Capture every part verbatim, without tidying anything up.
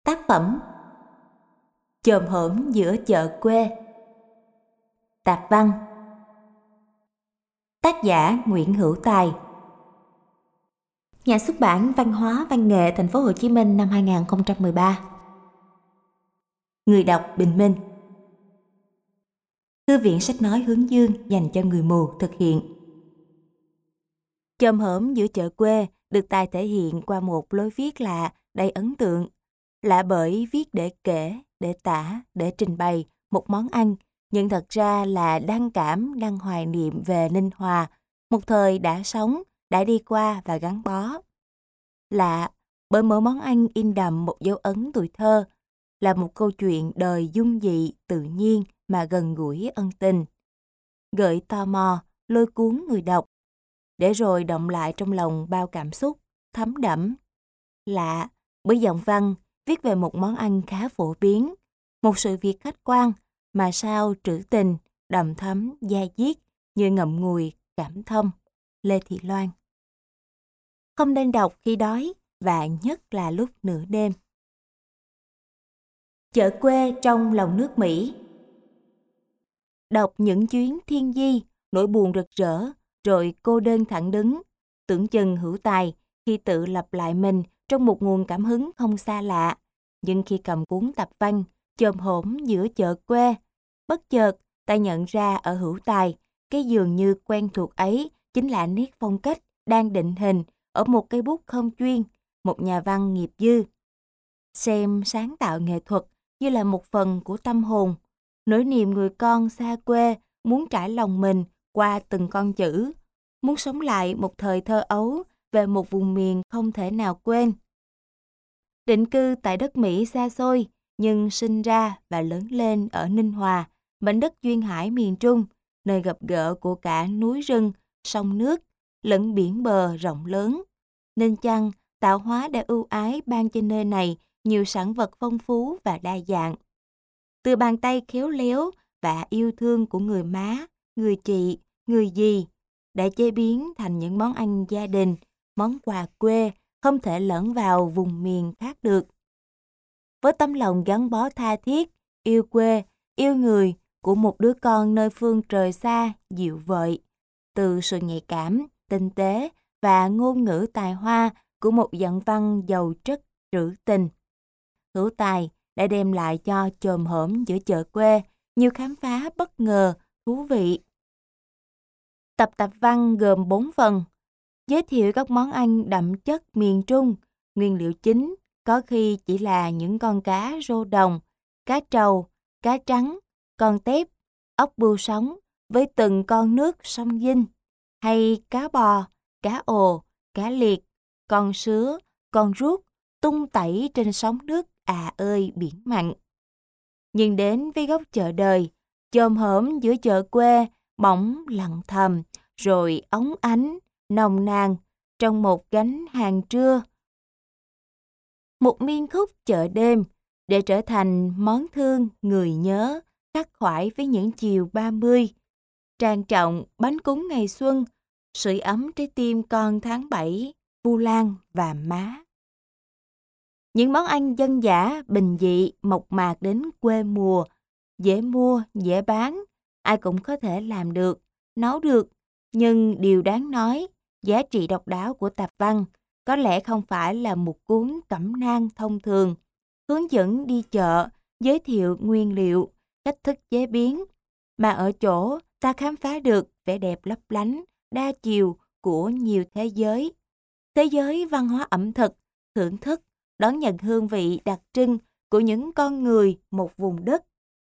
Tác phẩm Chòm hổm giữa chợ quê. Tạp văn. Tác giả Nguyễn Hữu Tài. Nhà xuất bản Văn hóa Văn nghệ Thành phố Hồ Chí Minh năm hai không một ba. Người đọc Bình Minh. Thư viện sách nói Hướng Dương dành cho người mù thực hiện. Chòm hổm giữa chợ quê được Tài thể hiện qua một lối viết lạ, đầy ấn tượng. Lạ bởi viết để kể, để tả, để trình bày một món ăn, nhưng thật ra là đăng cảm, đăng hoài niệm về Ninh Hòa, một thời đã sống, đã đi qua và gắn bó. Lạ bởi mỗi món ăn in đậm một dấu ấn tuổi thơ, là một câu chuyện đời dung dị, tự nhiên mà gần gũi ân tình. Gợi tò mò, lôi cuốn người đọc, để rồi động lại trong lòng bao cảm xúc, thấm đẫm. Lạ bởi giọng văn viết về một món ăn khá phổ biến, một sự việc khách quan mà sao trữ tình, đậm thấm, da diết như ngậm ngùi, cảm thông. Lê Thị Loan. Không nên đọc khi đói và nhất là lúc nửa đêm. Chợ quê trong lòng nước Mỹ. Đọc những chuyến thiên di, nỗi buồn rực rỡ, rồi cô đơn thẳng đứng, tưởng chừng Hữu Tài khi tự lập lại mình trong một nguồn cảm hứng không xa lạ. Nhưng khi cầm cuốn tập văn Chòm hổm giữa chợ quê, bất chợt ta nhận ra ở Hữu Tài, cái dường như quen thuộc ấy chính là nét phong cách đang định hình ở một cây bút không chuyên, một nhà văn nghiệp dư. Xem sáng tạo nghệ thuật như là một phần của tâm hồn, nỗi niềm người con xa quê muốn trải lòng mình qua từng con chữ, muốn sống lại một thời thơ ấu về một vùng miền không thể nào quên. Định cư tại đất Mỹ xa xôi, nhưng sinh ra và lớn lên ở Ninh Hòa, mảnh đất duyên hải miền Trung, nơi gặp gỡ của cả núi rừng, sông nước, lẫn biển bờ rộng lớn. Nên chăng tạo hóa đã ưu ái ban cho nơi này nhiều sản vật phong phú và đa dạng. Từ bàn tay khéo léo và yêu thương của người má, người chị, người dì, đã chế biến thành những món ăn gia đình, món quà quê không thể lẫn vào vùng miền khác được. Với tấm lòng gắn bó tha thiết, yêu quê, yêu người của một đứa con nơi phương trời xa, dịu vợi, từ sự nhạy cảm, tinh tế và ngôn ngữ tài hoa của một giọng văn giàu chất trữ tình, Hữu Tài đã đem lại cho Chòm hổm giữa chợ quê nhiều khám phá bất ngờ, thú vị. Tập tập văn gồm bốn phần, giới thiệu các món ăn đậm chất miền Trung, nguyên liệu chính có khi chỉ là những con cá rô đồng, cá trầu, cá trắng, con tép, ốc bươu sống với từng con nước sông Vinh, hay cá bò, cá ồ, cá liệt, con sứa, con ruốc tung tẩy trên sóng nước à ơi biển mặn. Nhưng đến với góc chợ đời, chòm hổm giữa chợ quê bỗng lặng thầm, rồi óng ánh, nồng nàn trong một gánh hàng trưa. Một miên khúc chợ đêm để trở thành món thương người nhớ khắc khoải với những chiều ba mươi. Trang trọng bánh cúng ngày xuân, sưởi ấm trái tim con tháng bảy, Vu Lan và má. Những món ăn dân dã, bình dị, mộc mạc đến quê mùa, dễ mua, dễ bán, ai cũng có thể làm được, nấu được. Nhưng điều đáng nói, giá trị độc đáo của tạp văn có lẽ không phải là một cuốn cẩm nang thông thường, hướng dẫn đi chợ, giới thiệu nguyên liệu, cách thức chế biến, mà ở chỗ ta khám phá được vẻ đẹp lấp lánh, đa chiều của nhiều thế giới. Thế giới văn hóa ẩm thực, thưởng thức, đón nhận hương vị đặc trưng của những con người một vùng đất.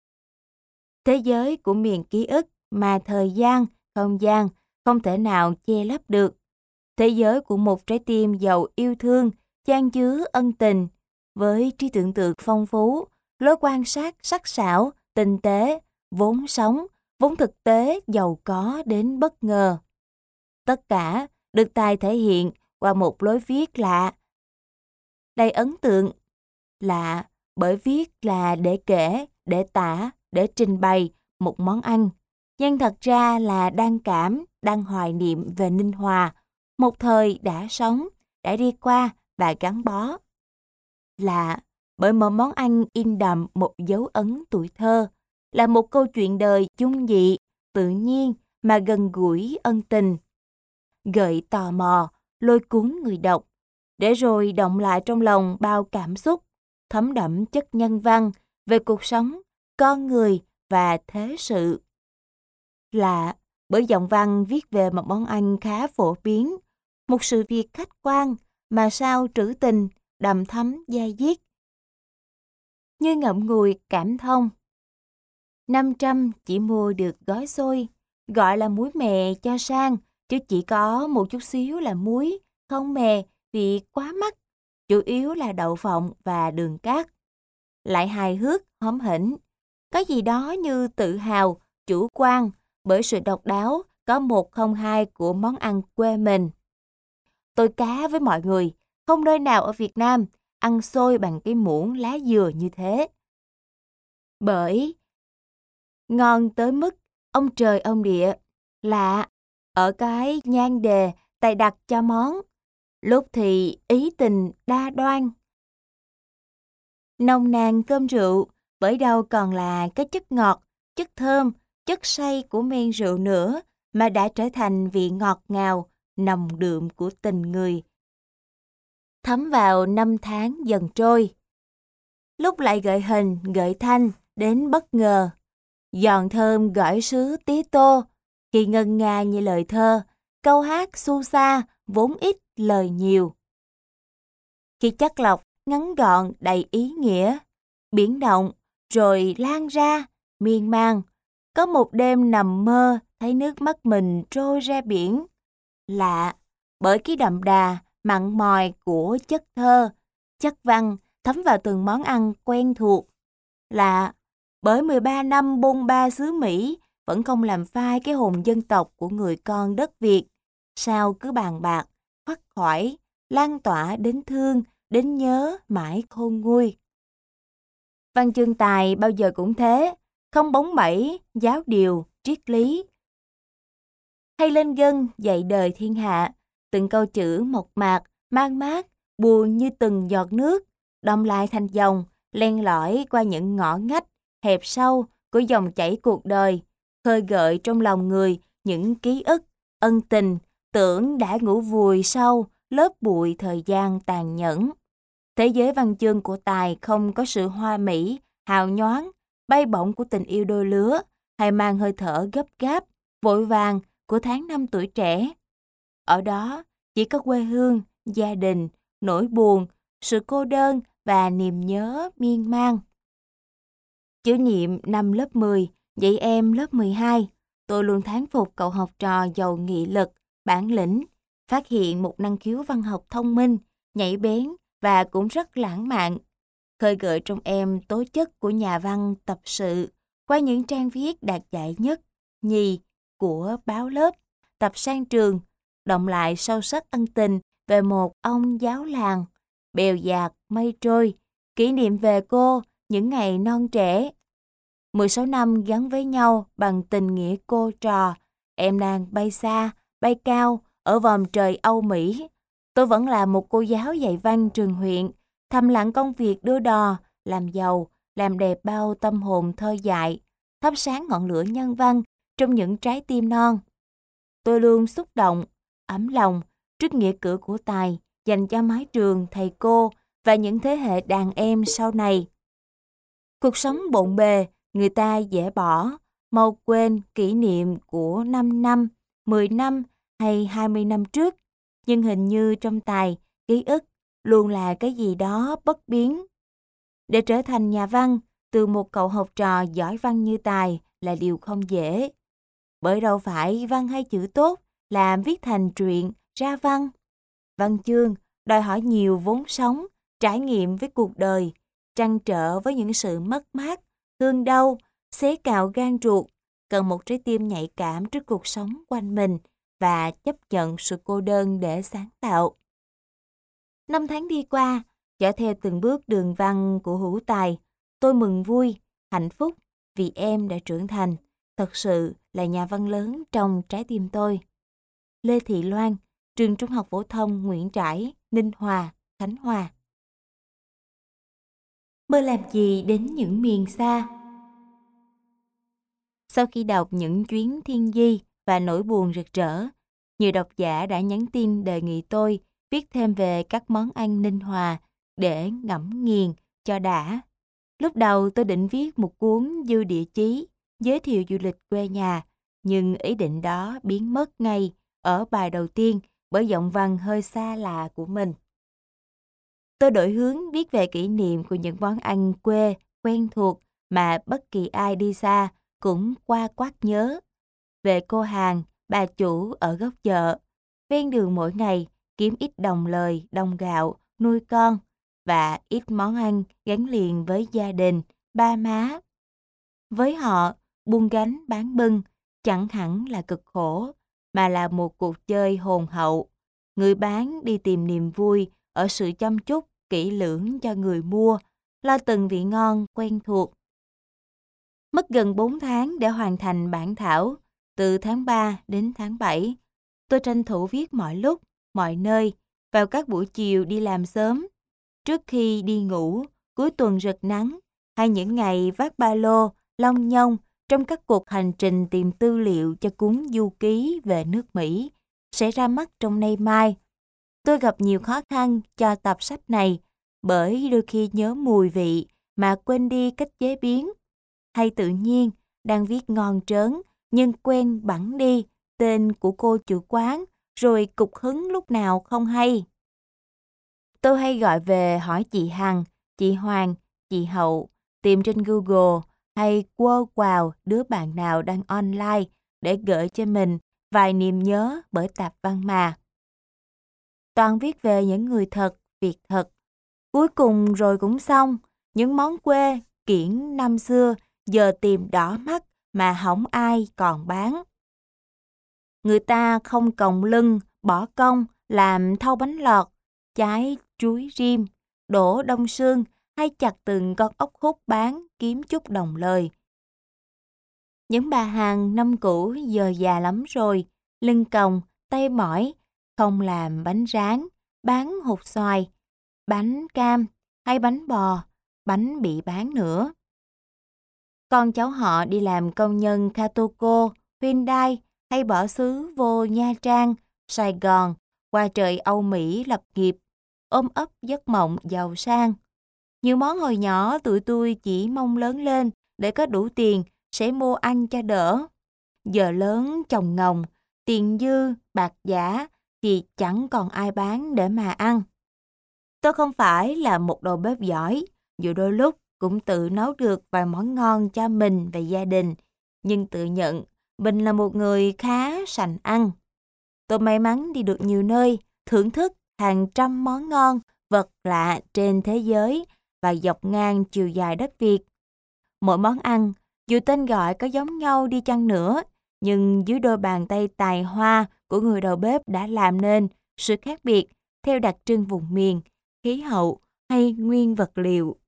Thế giới của miền ký ức mà thời gian, không gian không thể nào che lấp được. Thế giới của một trái tim giàu yêu thương, chan chứa ân tình, với trí tưởng tượng phong phú, lối quan sát sắc sảo, tinh tế, vốn sống, vốn thực tế giàu có đến bất ngờ. Tất cả được Tài thể hiện qua một lối viết lạ, đầy ấn tượng. Lạ bởi viết là để kể, để tả, để trình bày một món ăn, nhưng thật ra là đang cảm, đang hoài niệm về Ninh Hòa, một thời đã sống, đã đi qua và gắn bó. Lạ bởi mỗi món ăn in đậm một dấu ấn tuổi thơ, là một câu chuyện đời chung dị, tự nhiên mà gần gũi ân tình, gợi tò mò, lôi cuốn người đọc, để rồi động lại trong lòng bao cảm xúc, thấm đẫm chất nhân văn về cuộc sống, con người và thế sự. Lạ, bởi giọng văn viết về một món ăn khá phổ biến, một sự việc khách quan mà sao trữ tình, đầm thắm dai diết. Như ngậm ngùi cảm thông. Năm trăm chỉ mua được gói xôi, gọi là muối mè cho sang, chứ chỉ có một chút xíu là muối, không mè vì quá mắc, chủ yếu là đậu phộng và đường cát. Lại hài hước, hóm hỉnh, có gì đó như tự hào, chủ quan bởi sự độc đáo có một không hai của món ăn quê mình. Tôi cá với mọi người, không nơi nào ở Việt Nam ăn xôi bằng cái muỗng lá dừa như thế. Bởi ngon tới mức ông trời ông địa, lạ ở cái nhan đề tài đặt cho món, lúc thì ý tình đa đoan. Nồng nàn cơm rượu, bởi đâu còn là cái chất ngọt, chất thơm, chất say của men rượu nữa, mà đã trở thành vị ngọt ngào, nồng đượm của tình người. Thấm vào năm tháng dần trôi, lúc lại gợi hình, gợi thanh, đến bất ngờ. Giòn thơm gỏi sứ tí tô, khi ngân nga như lời thơ, câu hát su sa, vốn ít lời nhiều. Khi chất lọc, ngắn gọn đầy ý nghĩa, biển động, rồi lan ra, miên man. Có một đêm nằm mơ, thấy nước mắt mình trôi ra biển. Lạ, bởi cái đậm đà, mặn mòi của chất thơ, chất văn thấm vào từng món ăn quen thuộc. Lạ, bởi mười ba năm bôn ba xứ Mỹ vẫn không làm phai cái hồn dân tộc của người con đất Việt. Sao cứ bàn bạc, khoắt khoải, lan tỏa đến thương, đến nhớ mãi khôn nguôi. Văn chương tài bao giờ cũng thế, không bóng bẩy, giáo điều, triết lý. Hay lên gân dạy đời thiên hạ, từng câu chữ mộc mạc, mang mát, buồn như từng giọt nước, đọng lại thành dòng, len lỏi qua những ngõ ngách, hẹp sâu của dòng chảy cuộc đời, khơi gợi trong lòng người những ký ức, ân tình, tưởng đã ngủ vùi sâu lớp bụi thời gian tàn nhẫn. Thế giới văn chương của Tài không có sự hoa mỹ, hào nhoáng, bay bổng của tình yêu đôi lứa, hay mang hơi thở gấp gáp, vội vàng của tháng năm tuổi trẻ. Ở đó chỉ có quê hương, gia đình, nỗi buồn, sự cô đơn và niềm nhớ miên man. Chữ Niệm năm lớp mười, dạy em lớp mười hai. Tôi luôn thán phục cậu học trò giàu nghị lực, bản lĩnh, phát hiện một năng khiếu văn học thông minh, nhạy bén và cũng rất lãng mạn. Khơi gợi trong em tố chất của nhà văn tập sự qua những trang viết đạt giải nhất, nhì của báo lớp, tập sang trường, động lại sâu sắc ân tình về một ông giáo làng, bèo dạt mây trôi, kỷ niệm về cô những ngày non trẻ. mười sáu năm gắn với nhau bằng tình nghĩa cô trò, em đang bay xa, bay cao ở vòm trời Âu Mỹ. Tôi vẫn là một cô giáo dạy văn trường huyện, thầm lặng công việc đưa đò, làm giàu, làm đẹp bao tâm hồn thơ dại, thắp sáng ngọn lửa nhân văn trong những trái tim non. Tôi luôn xúc động, ấm lòng trước nghĩa cử của Tài dành cho mái trường, thầy cô và những thế hệ đàn em sau này. Cuộc sống bộn bề, người ta dễ bỏ, mau quên kỷ niệm của năm năm, mười năm hay hai mươi năm trước. Nhưng hình như trong Tài, ký ức luôn là cái gì đó bất biến. Để trở thành nhà văn, từ một cậu học trò giỏi văn như Tài là điều không dễ. Bởi đâu phải văn hay chữ tốt làm viết thành truyện, ra văn. Văn chương đòi hỏi nhiều vốn sống, trải nghiệm với cuộc đời, trăn trở với những sự mất mát, thương đau, xé cào gan ruột, cần một trái tim nhạy cảm trước cuộc sống quanh mình và chấp nhận sự cô đơn để sáng tạo. Năm tháng đi qua, dõi theo từng bước đường văn của Hữu Tài, tôi mừng vui, hạnh phúc vì em đã trưởng thành, thật sự là nhà văn lớn trong trái tim tôi. Lê Thị Loan, Trường Trung học phổ thông Nguyễn Trãi, Ninh Hòa, Khánh Hòa. Mơ làm gì đến những miền xa. Sau khi đọc những chuyến thiên di và nỗi buồn rực rỡ, nhiều độc giả đã nhắn tin đề nghị tôi viết thêm về các món ăn Ninh Hòa để ngẫm nghiền cho đã. Lúc đầu tôi định viết một cuốn dư địa chí, giới thiệu du lịch quê nhà, nhưng ý định đó biến mất ngay ở bài đầu tiên bởi giọng văn hơi xa lạ của mình. Tôi đổi hướng viết về kỷ niệm của những món ăn quê quen thuộc mà bất kỳ ai đi xa cũng qua quát nhớ. Về cô hàng, bà chủ ở góc chợ, ven đường mỗi ngày kiếm ít đồng lời, đồng gạo, nuôi con và ít món ăn gắn liền với gia đình, ba má. Với họ, buôn gánh bán bưng chẳng hẳn là cực khổ, mà là một cuộc chơi hồn hậu. Người bán đi tìm niềm vui ở sự chăm chút, kỹ lưỡng cho người mua, lo từng vị ngon quen thuộc. Mất gần bốn tháng để hoàn thành bản thảo, từ tháng ba đến tháng bảy. Tôi tranh thủ viết mọi lúc, mọi nơi, vào các buổi chiều đi làm sớm, trước khi đi ngủ, cuối tuần rực nắng, hay những ngày vác ba lô, long nhông trong các cuộc hành trình tìm tư liệu cho cuốn du ký về nước Mỹ, sẽ ra mắt trong nay mai. Tôi gặp nhiều khó khăn cho tập sách này, bởi đôi khi nhớ mùi vị mà quên đi cách chế biến. Hay tự nhiên, đang viết ngon trớn, nhưng quên bẵng đi tên của cô chủ quán, rồi cục hứng lúc nào không hay. Tôi hay gọi về hỏi chị Hằng, chị Hoàng, chị Hậu, tìm trên Google hay quơ quào đứa bạn nào đang online để gửi cho mình vài niềm nhớ bởi tạp văn mà. Toàn viết về những người thật, việc thật. Cuối cùng rồi cũng xong, những món quê, kiển năm xưa giờ tìm đỏ mắt mà hổng ai còn bán. Người ta không còng lưng, bỏ công, làm thau bánh lọt, trái chuối rim, đổ đông sương hay chặt từng con ốc hút bán kiếm chút đồng lời. Những bà hàng năm cũ giờ già lắm rồi, lưng còng, tay mỏi, không làm bánh rán, bán hột xoài, bánh cam hay bánh bò, bánh bị bán nữa. Con cháu họ đi làm công nhân Katoco, Hyundai hay bỏ xứ vô Nha Trang, Sài Gòn, qua trời Âu Mỹ lập nghiệp, ôm ấp giấc mộng giàu sang. Nhiều món hồi nhỏ tụi tôi chỉ mong lớn lên để có đủ tiền sẽ mua ăn cho đỡ. Giờ lớn chồng ngồng, tiền dư, bạc giả thì chẳng còn ai bán để mà ăn. Tôi không phải là một đầu bếp giỏi, dù đôi lúc cũng tự nấu được vài món ngon cho mình và gia đình, nhưng tự nhận mình là một người khá sành ăn. Tôi may mắn đi được nhiều nơi, thưởng thức hàng trăm món ngon, vật lạ trên thế giới và dọc ngang chiều dài đất Việt. Mỗi món ăn, dù tên gọi có giống nhau đi chăng nữa, nhưng dưới đôi bàn tay tài hoa của người đầu bếp đã làm nên sự khác biệt theo đặc trưng vùng miền, khí hậu hay nguyên vật liệu.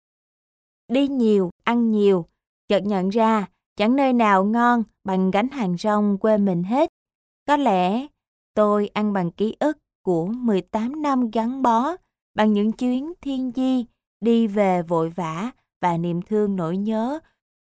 Đi nhiều, ăn nhiều, chợt nhận ra chẳng nơi nào ngon bằng gánh hàng rong quê mình hết. Có lẽ tôi ăn bằng ký ức của mười tám năm gắn bó, bằng những chuyến thiên di, đi về vội vã và niềm thương nỗi nhớ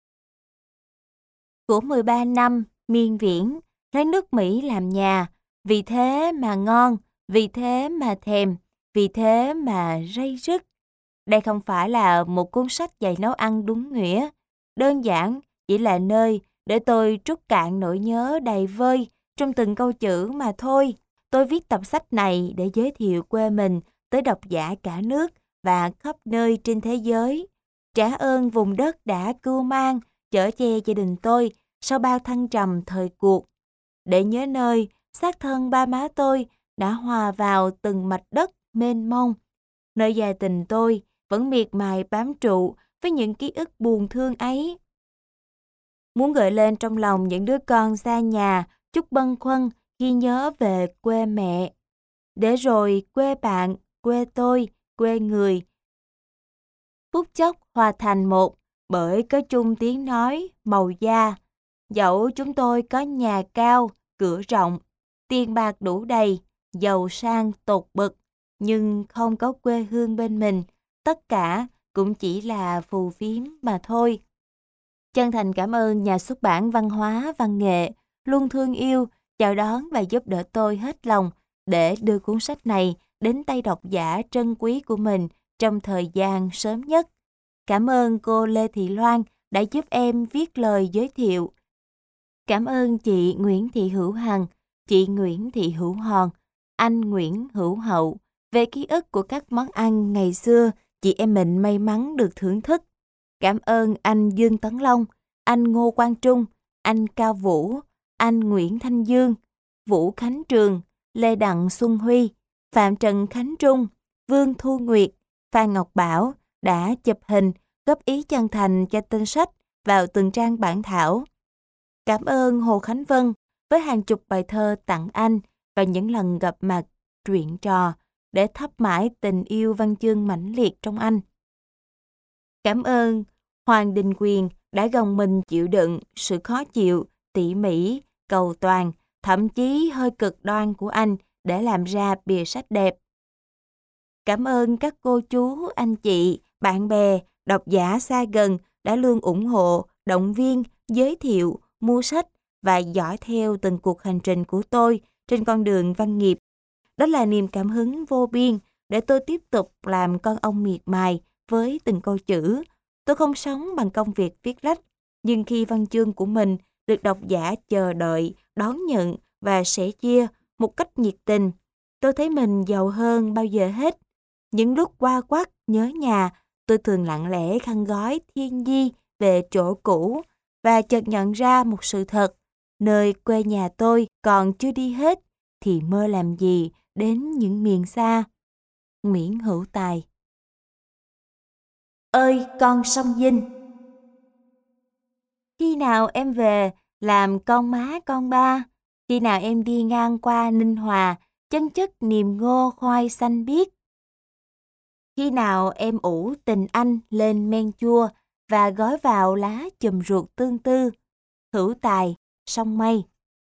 của mười ba năm miên viễn, lấy nước Mỹ làm nhà, vì thế mà ngon, vì thế mà thèm, vì thế mà ray rứt. Đây không phải là một cuốn sách dạy nấu ăn đúng nghĩa, đơn giản chỉ là nơi để tôi trút cạn nỗi nhớ đầy vơi trong từng câu chữ mà thôi. Tôi viết tập sách này để giới thiệu quê mình tới độc giả cả nước và khắp nơi trên thế giới. Trả ơn vùng đất đã cưu mang, chở che gia đình tôi sau bao thăng trầm thời cuộc. Để nhớ nơi, xác thân ba má tôi đã hòa vào từng mạch đất mênh mông. Nơi gia tình tôi vẫn miệt mài bám trụ với những ký ức buồn thương ấy. Muốn gợi lên trong lòng những đứa con xa nhà chút bâng khuâng khi nhớ về quê mẹ. Để rồi quê bạn, quê tôi, quê người phút chốc hòa thành một bởi có chung tiếng nói, màu da. Dẫu chúng tôi có nhà cao, cửa rộng, tiền bạc đủ đầy, giàu sang tột bực, nhưng không có quê hương bên mình, tất cả cũng chỉ là phù phiếm mà thôi. Chân thành cảm ơn nhà xuất bản Văn hóa Văn nghệ luôn thương yêu, chào đón và giúp đỡ tôi hết lòng để đưa cuốn sách này đến tay độc giả trân quý của mình trong thời gian sớm nhất. Cảm ơn cô Lê Thị Loan đã giúp em viết lời giới thiệu. Cảm ơn chị Nguyễn Thị Hữu Hằng, chị Nguyễn Thị Hữu Hòn, anh Nguyễn Hữu Hậu về ký ức của các món ăn ngày xưa chị em mình may mắn được thưởng thức. Cảm ơn anh Dương Tấn Long, anh Ngô Quang Trung, anh Cao Vũ, anh Nguyễn Thanh Dương, Vũ Khánh Trường, Lê Đặng Xuân Huy, Phạm Trần Khánh Trung, Vương Thu Nguyệt, Phan Ngọc Bảo đã chụp hình, góp ý chân thành cho tên sách vào từng trang bản thảo. Cảm ơn Hồ Khánh Vân với hàng chục bài thơ tặng anh và những lần gặp mặt chuyện trò để thắp mãi tình yêu văn chương mãnh liệt trong anh. Cảm ơn Hoàng Đình Quyền đã gồng mình chịu đựng sự khó chịu, tỉ mỉ, cầu toàn, thậm chí hơi cực đoan của anh để làm ra bìa sách đẹp. Cảm ơn các cô chú, anh chị, bạn bè, độc giả xa gần đã luôn ủng hộ, động viên, giới thiệu, mua sách và dõi theo từng cuộc hành trình của tôi trên con đường văn nghiệp. Đó là niềm cảm hứng vô biên để tôi tiếp tục làm con ong miệt mài với từng câu chữ. Tôi không sống bằng công việc viết lách, nhưng khi văn chương của mình được độc giả chờ đợi, đón nhận và sẻ chia một cách nhiệt tình, tôi thấy mình giàu hơn bao giờ hết. Những lúc qua quắt nhớ nhà, tôi thường lặng lẽ khăn gói thiên di về chỗ cũ và chợt nhận ra một sự thật, nơi quê nhà tôi còn chưa đi hết thì mơ làm gì đến những miền xa. Nguyễn Hữu Tài. Ơi con sông Vinh, khi nào em về làm con má con ba, khi nào em đi ngang qua Ninh Hòa chân chất niềm ngô khoai xanh biếc, khi nào em ủ tình anh lên men chua và gói vào lá chùm ruột tương tư. Hữu Tài, Sông Mây.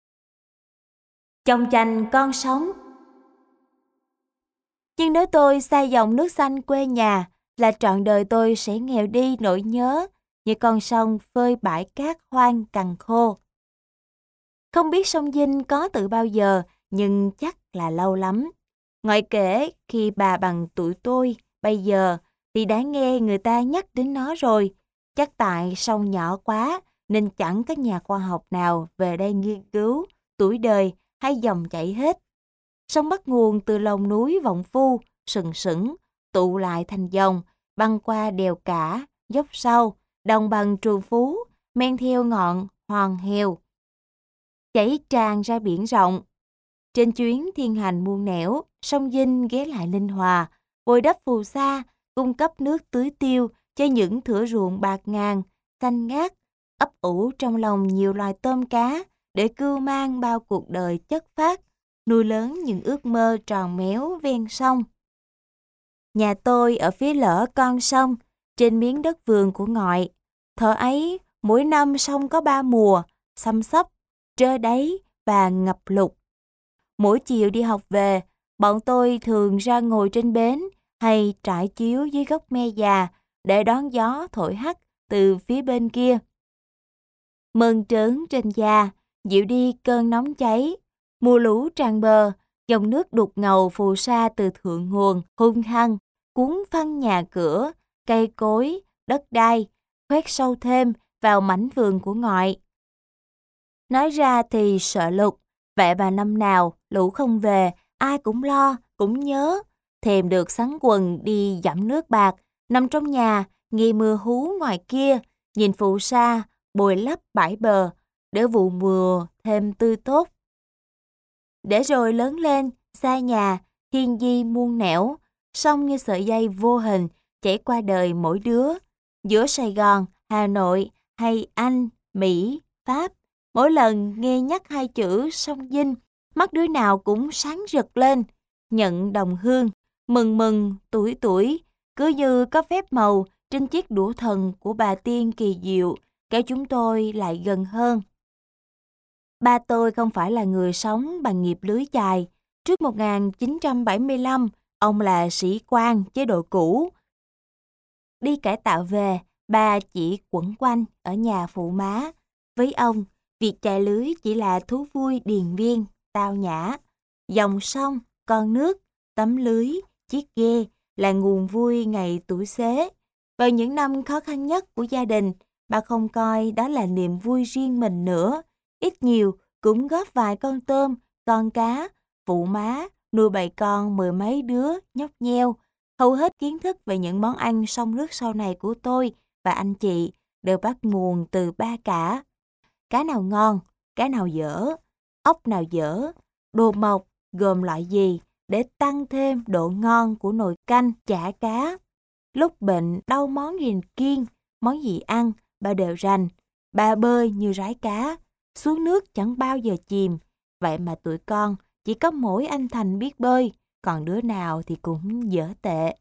Trong tranh con sống. Nhưng nếu tôi xa dòng nước xanh quê nhà, là trọn đời tôi sẽ nghèo đi nỗi nhớ như con sông phơi bãi cát hoang cằn khô. Không biết sông Vinh có từ bao giờ, nhưng chắc là lâu lắm. Ngoại kể khi bà bằng tuổi tôi bây giờ thì đã nghe người ta nhắc đến nó rồi. Chắc tại sông nhỏ quá nên chẳng có nhà khoa học nào về đây nghiên cứu tuổi đời hay dòng chảy hết. Sông bắt nguồn từ lòng núi Vọng Phu, sừng sững, tụ lại thành dòng, băng qua đèo Cả, dốc sâu, đồng bằng Trù Phú, men theo ngọn Hoàng Hèo, chảy tràn ra biển rộng. Trên chuyến thiên hành muôn nẻo, sông Vinh ghé lại Ninh Hòa, bồi đắp phù sa, cung cấp nước tưới tiêu cho những thửa ruộng bạc ngàn, xanh ngát, ấp ủ trong lòng nhiều loài tôm cá để cưu mang bao cuộc đời chất phác, nuôi lớn những ước mơ tròn méo ven sông. Nhà tôi ở phía lỡ con sông, trên miếng đất vườn của ngoại. Thuở ấy, mỗi năm sông có ba mùa, xăm xấp, trơ đáy và ngập lụt. Mỗi chiều đi học về, bọn tôi thường ra ngồi trên bến hay trải chiếu dưới gốc me già để đón gió thổi hắt từ phía bên kia. Mơn trớn trên da, dịu đi cơn nóng cháy. Mùa lũ tràn bờ, dòng nước đục ngầu phù sa từ thượng nguồn hung hăng cuốn phăng nhà cửa, cây cối, đất đai, khoét sâu thêm vào mảnh vườn của ngoại. Nói ra thì sợ lụt, vậy mà năm nào lũ không về, ai cũng lo, cũng nhớ, thèm được sắn quần đi dẫm nước bạc, nằm trong nhà, nghe mưa hú ngoài kia, nhìn phù sa bồi lấp bãi bờ, để vụ mùa thêm tươi tốt. Để rồi lớn lên, xa nhà, thiên di muôn nẻo, sông như sợi dây vô hình chảy qua đời mỗi đứa. Giữa Sài Gòn, Hà Nội hay Anh, Mỹ, Pháp, mỗi lần nghe nhắc hai chữ sông Vinh, mắt đứa nào cũng sáng rực lên, nhận đồng hương, mừng mừng, tuổi tuổi, cứ như có phép màu trên chiếc đũa thần của bà tiên kỳ diệu, kéo chúng tôi lại gần hơn. Ba tôi không phải là người sống bằng nghiệp lưới chài. Trước một nghìn chín trăm bảy mươi lăm, ông là sĩ quan chế độ cũ. đi cải tạo về, ba chỉ quẩn quanh ở nhà phụ má. Với ông, việc chài lưới chỉ là thú vui điền viên, tao nhã. Dòng sông, con nước, tấm lưới, chiếc ghe là nguồn vui ngày tuổi xế. Vào những năm khó khăn nhất của gia đình, bà không coi đó là niềm vui riêng mình nữa. Ít nhiều cũng góp vài con tôm, con cá, phụ má, nuôi bầy con mười mấy đứa nhóc nheo. Hầu hết kiến thức về những món ăn sông nước sau này của tôi và anh chị đều bắt nguồn từ ba cả. Cá nào ngon, cá nào dở, ốc nào dở, đồ mộc gồm loại gì để tăng thêm độ ngon của nồi canh chả cá. Lúc bệnh đau món gì kiêng, món gì ăn, bà đều rành. Bà bơi như rái cá, xuống nước chẳng bao giờ chìm. Vậy mà tụi con chỉ có mỗi anh Thành biết bơi, còn đứa nào thì cũng dở tệ.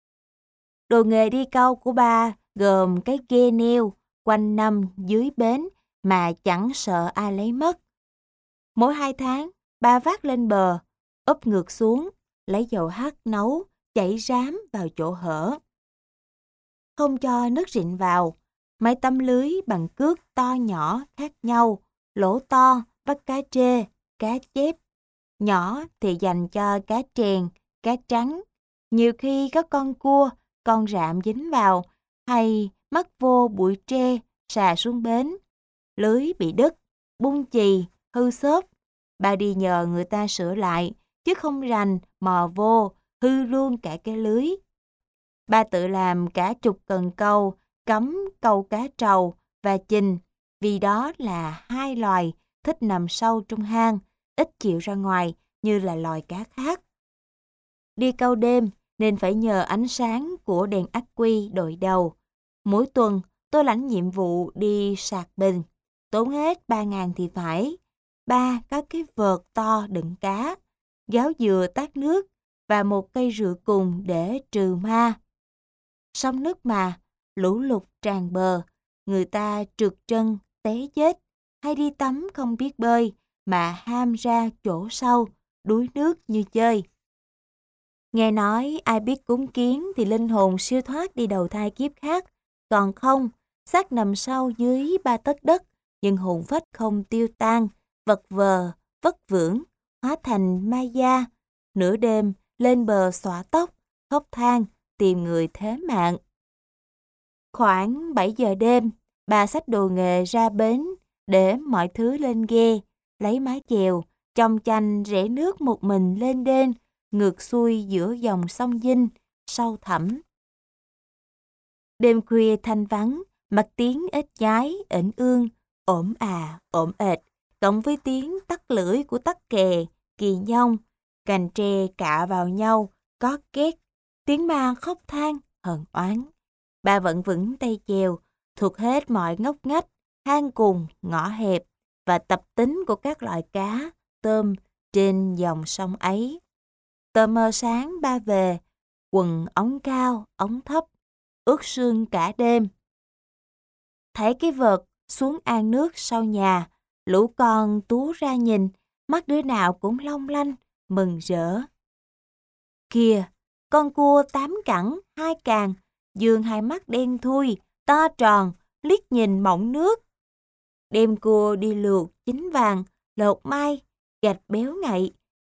Đồ nghề đi câu của ba gồm cái ghe neo quanh năm dưới bến mà chẳng sợ ai lấy mất. Mỗi hai tháng, ba vác lên bờ, úp ngược xuống, lấy dầu hắt nấu, chảy rám vào chỗ hở. Không cho nước rịn vào, mấy tấm lưới bằng cước to nhỏ khác nhau, lỗ to bắt cá trê, cá chép. Nhỏ thì dành cho cá trèn, cá trắng. Nhiều khi có con cua, con rạm dính vào, hay mắc vô bụi tre, xà xuống bến. Lưới bị đứt, bung chì, hư xốp. Bà đi nhờ người ta sửa lại, chứ không rành mò vô, hư luôn cả cái lưới. Ba tự làm cả chục cần câu, cấm câu cá trầu và chình, vì đó là hai loài thích nằm sâu trong hang, ít chịu ra ngoài như là loài cá khác. Đi câu đêm nên phải nhờ ánh sáng của đèn ắc quy đội đầu. Mỗi tuần tôi lãnh nhiệm vụ đi sạc bình, tốn hết ba ngàn thì phải. Ba có cái vợt to đựng cá, gáo dừa tát nước và một cây rượu cùng để trừ ma. Sông nước mà, lũ lụt tràn bờ, người ta trượt chân, té chết, hay đi tắm không biết bơi, mà ham ra chỗ sâu, đuối nước như chơi. Nghe nói ai biết cúng kiến thì linh hồn siêu thoát đi đầu thai kiếp khác, còn không, xác nằm sâu dưới ba tấc đất, nhưng hồn phách không tiêu tan, vật vờ, vất vưởng, hóa thành ma da. Nửa đêm, lên bờ xõa tóc, khóc than, tìm người thế mạng. Khoảng bảy giờ đêm, bà xách đồ nghề ra bến, để mọi thứ lên ghe, lấy mái chèo, chòng chành rẽ nước một mình lên đên, ngược xuôi giữa dòng sông Vinh, sâu thẳm. Đêm khuya thanh vắng, mặt tiếng ếch nhái, ểnh ương, ổm à, ổm ệt, cộng với tiếng tắt lưỡi của tắc kè, kỳ nhông, cành tre cạ vào nhau, có két, tiếng ma khóc than, hờn oán. Bà vẫn vững tay chèo, thuộc hết mọi ngóc ngách, hang cùng, ngõ hẹp và tập tính của các loại cá, tôm trên dòng sông ấy. Tờ mờ sáng ba về, quần ống cao, ống thấp, ướt sương cả đêm. Thấy cái vợt xuống an nước sau nhà, lũ con túa ra nhìn, mắt đứa nào cũng long lanh, mừng rỡ. Kìa, con cua tám cẳng, hai càng, dương hai mắt đen thui, to tròn, liếc nhìn mọng nước. Đem cua đi luộc chín vàng, lột mai, gạch béo ngậy.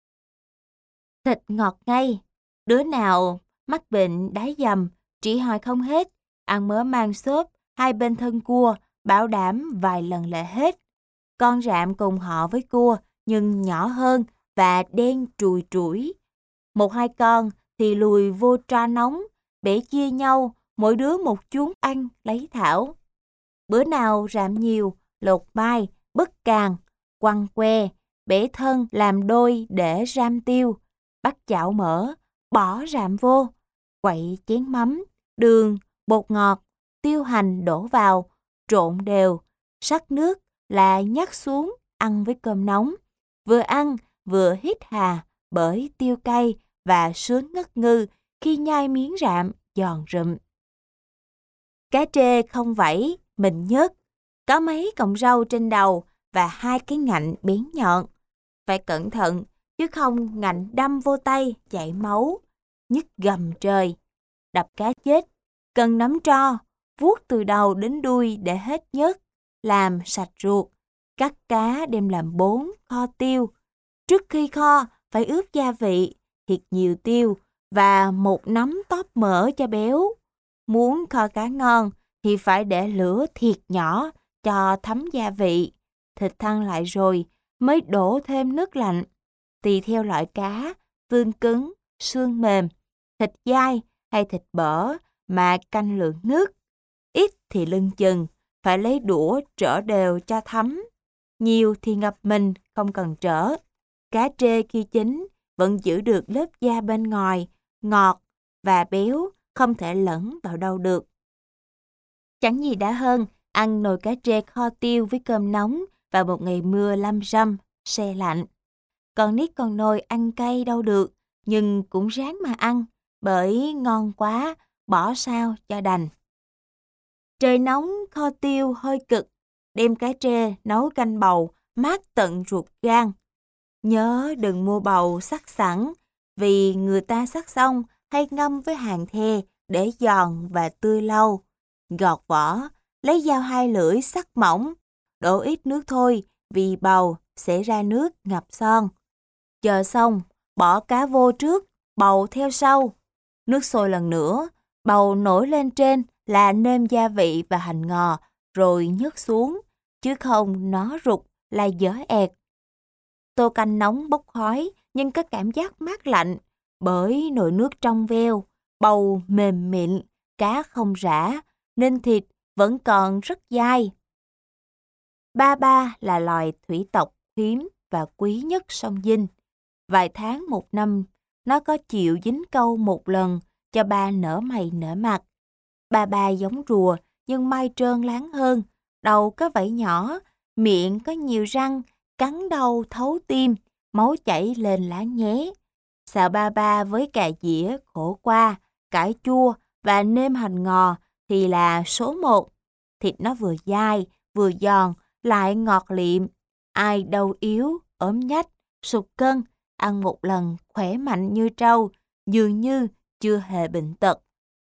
Thịt ngọt ngây, đứa nào mắc bệnh đái dầm, trị hỏi không hết, ăn mớ mang xốp, hai bên thân cua, bảo đảm vài lần là hết. Con rạm cùng họ với cua, nhưng nhỏ hơn và đen trùi trũi. Một hai con thì lùi vô tra nóng, bể chia nhau, mỗi đứa một chuống ăn lấy thảo. Bữa nào rạm nhiều, lột mai, bứt càng, quăng que, bể thân làm đôi để ram tiêu, bắt chảo mỡ, bỏ rạm vô, quậy chén mắm, đường, bột ngọt, tiêu hành đổ vào, trộn đều, sắc nước là nhắc xuống ăn với cơm nóng. Vừa ăn vừa hít hà bởi tiêu cay và sướng ngất ngư khi nhai miếng rạm giòn rụm. Cá trê không vẫy, mình nhớt, có mấy cọng râu trên đầu và hai cái ngạnh bén nhọn. Phải cẩn thận, chứ không ngạnh đâm vô tay chảy máu, nhức gầm trời. Đập cá chết, Cần nắm tro, vuốt từ đầu đến đuôi để hết nhớt, làm sạch ruột. Cắt cá đem làm bốn, kho tiêu. Trước khi kho, phải ướp gia vị, thịt nhiều tiêu và một nắm tóp mỡ cho béo. Muốn kho cá ngon thì phải để lửa thiệt nhỏ cho thấm gia vị. Thịt thăng lại rồi mới đổ thêm nước lạnh. Tùy theo loại cá, xương cứng, xương mềm, thịt dai hay thịt bở mà canh lượng nước. Ít thì lưng chừng, phải lấy đũa trở đều cho thấm. Nhiều thì ngập mình, không cần trở. Cá trê khi chín vẫn giữ được lớp da bên ngoài, ngọt và béo, không thể lẫn vào đâu được. Chẳng gì đã hơn ăn nồi cá trê kho tiêu với cơm nóng vào một ngày mưa lâm râm, se lạnh. Còn nít còn nồi ăn cay đâu được, nhưng cũng ráng mà ăn, bởi ngon quá, bỏ sao cho đành. Trời nóng kho tiêu hơi cực, đem cá trê nấu canh bầu, mát tận ruột gan. Nhớ đừng mua bầu sắc sẵn, vì người ta sắc xong hay ngâm với hàng the để giòn và tươi lâu. Gọt vỏ, lấy dao hai lưỡi sắc mỏng, đổ ít nước thôi vì bầu sẽ ra nước ngập son. Chờ xong, bỏ cá vô trước, bầu theo sau. Nước sôi lần nữa, bầu nổi lên trên là nêm gia vị và hành ngò, rồi nhấc xuống, chứ không nó rụt là dở ẹt. Tô canh nóng bốc khói nhưng có cảm giác mát lạnh, bởi nồi nước trong veo, bầu mềm mịn, cá không rã, nên thịt vẫn còn rất dai. Ba ba là loài thủy tộc hiếm và quý nhất sông Vinh. Vài tháng một năm, nó có chịu dính câu một lần cho ba nở mày nở mặt. Ba ba giống rùa nhưng mai trơn láng hơn, đầu có vảy nhỏ, miệng có nhiều răng, cắn đau thấu tim, máu chảy lên lá nhé. Xào ba ba với cà dĩa, khổ qua, cải chua và nêm hành ngò thì là số một. Thịt nó vừa dai, vừa giòn, lại ngọt liệm. Ai đau yếu, ốm nhách, sụt cân, ăn một lần khỏe mạnh như trâu, dường như chưa hề bệnh tật.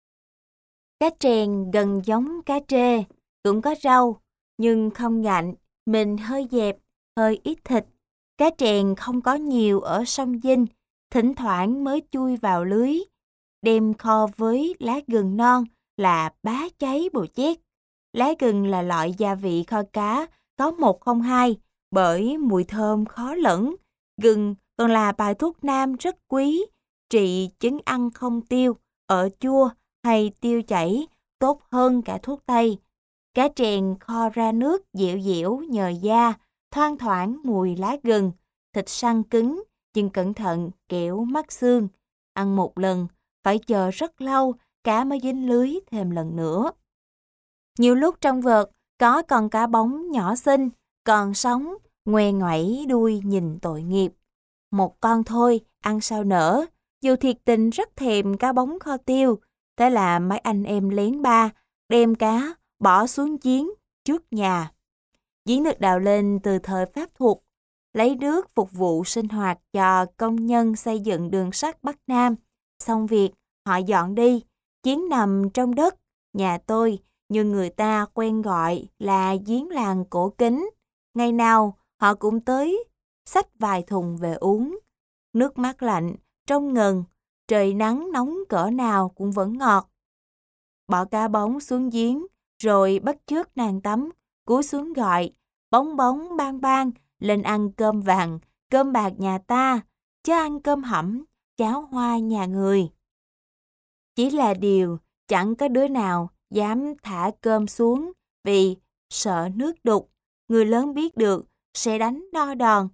Cá trèn gần giống cá trê, cũng có rau, nhưng không ngạnh, mình hơi dẹp, hơi ít thịt. Cá trèn không có nhiều ở sông Vinh, thỉnh thoảng mới chui vào lưới. Đem kho với lá gừng non là bá cháy bồ chét. Lá gừng là loại gia vị kho cá có một không hai, bởi mùi thơm khó lẫn. Gừng còn là bài thuốc nam rất quý, trị chứng ăn không tiêu, ở chua hay tiêu chảy, tốt hơn cả thuốc tây. Cá trèn kho ra nước dẻo dẻo nhờ da, thoang thoảng mùi lá gừng, thịt săn cứng, nhưng cẩn thận kẻo mắc xương. Ăn một lần, phải chờ rất lâu, cá mới dính lưới thêm lần nữa. Nhiều lúc trong vợt có con cá bóng nhỏ xinh, còn sống, ngoe ngoẩy đuôi nhìn tội nghiệp. Một con thôi, ăn sao nở, dù thiệt tình rất thèm cá bóng kho tiêu. Thế là mấy anh em lén ba, đem cá, bỏ xuống giếng trước nhà. Giếng được đào lên từ thời Pháp thuộc, lấy nước phục vụ sinh hoạt cho công nhân xây dựng đường sắt Bắc Nam. Xong việc, họ dọn đi, giếng nằm trong đất, nhà tôi, nhưng người ta quen gọi là giếng làng cổ kính. Ngày nào, họ cũng tới, xách vài thùng về uống. Nước mát lạnh, trong ngần, trời nắng nóng cỡ nào cũng vẫn ngọt. Bỏ cá bóng xuống giếng, rồi bắt chước nàng tắm, cúi xuống gọi, bóng bóng bang bang, lên ăn cơm vàng, cơm bạc nhà ta, chứ ăn cơm hẩm, cháo hoa nhà người. Chỉ là điều, chẳng có đứa nào dám thả cơm xuống, vì sợ nước đục, người lớn biết được, sẽ đánh đo đòn.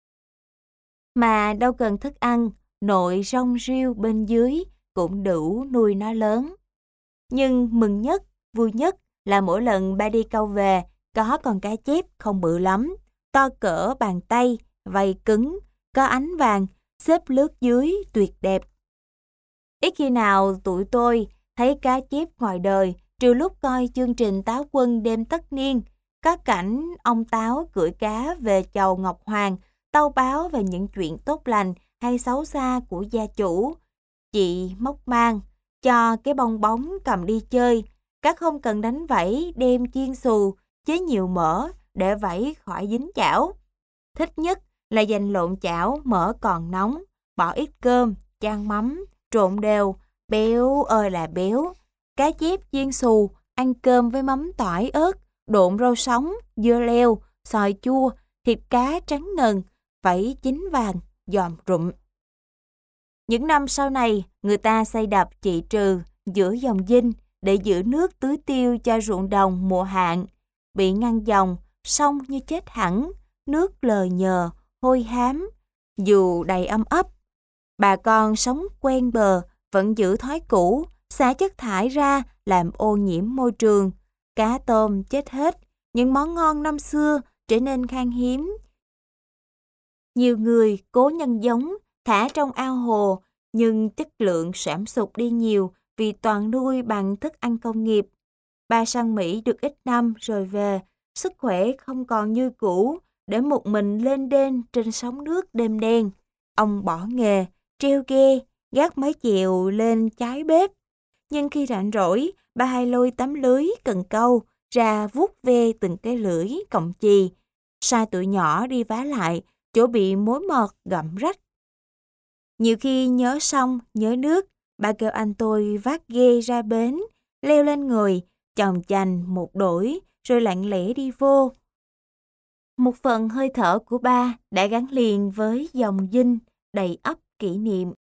Mà đâu cần thức ăn, nội rong riêu bên dưới cũng đủ nuôi nó lớn. Nhưng mừng nhất, vui nhất là mỗi lần ba đi câu về, có con cá chép không bự lắm, to cỡ bàn tay, vây cứng, có ánh vàng, xếp lướt dưới tuyệt đẹp. Ít khi nào tụi tôi thấy cá chép ngoài đời, trừ lúc coi chương trình Táo Quân đêm tất niên, có cảnh ông Táo cưỡi cá về chầu Ngọc Hoàng, tâu báo về những chuyện tốt lành hay xấu xa của gia chủ. Chị Mốc Mang, cho cái bong bóng cầm đi chơi. Các không cần đánh vảy đem chiên xù, chế nhiều mỡ để vảy khỏi dính chảo. Thích nhất là dành lộn chảo mỡ còn nóng, bỏ ít cơm, chan mắm, trộn đều, béo ơi là béo. Cá chép chiên xù, ăn cơm với mắm tỏi ớt, độn rau sống, dưa leo, xoài chua, thịt cá trắng ngần, vảy chín vàng, giòn rụm. Những năm sau này, người ta xây đập trị trừ giữa dòng dinh để giữ nước tưới tiêu cho ruộng đồng mùa hạn. Bị ngăn dòng, sông như chết hẳn, nước lờ nhờ, hôi hám. Dù đầy âm ấp, bà con sống quen bờ vẫn giữ thói cũ, xả chất thải ra làm ô nhiễm môi trường. Cá tôm chết hết, những món ngon năm xưa trở nên khan hiếm. Nhiều người cố nhân giống, thả trong ao hồ, nhưng chất lượng giảm sụt đi nhiều vì toàn nuôi bằng thức ăn công nghiệp. Ba sang Mỹ được ít năm rồi về, sức khỏe không còn như cũ, để một mình lên đên trên sóng nước đêm đen. Ông bỏ nghề, treo ghe, gác mái chèo lên trái bếp. Nhưng khi rảnh rỗi, ba hay lôi tấm lưới cần câu ra vuốt ve từng cái lưỡi cọng chì, sai tụi nhỏ đi vá lại chỗ bị mối mọt gặm rách. Nhiều khi nhớ sông, nhớ nước, ba kêu anh tôi vác ghe ra bến, leo lên người, chòng chành một đổi, rồi lặng lẽ đi vô. Một phần hơi thở của ba đã gắn liền với dòng dinh đầy ắp kỷ niệm.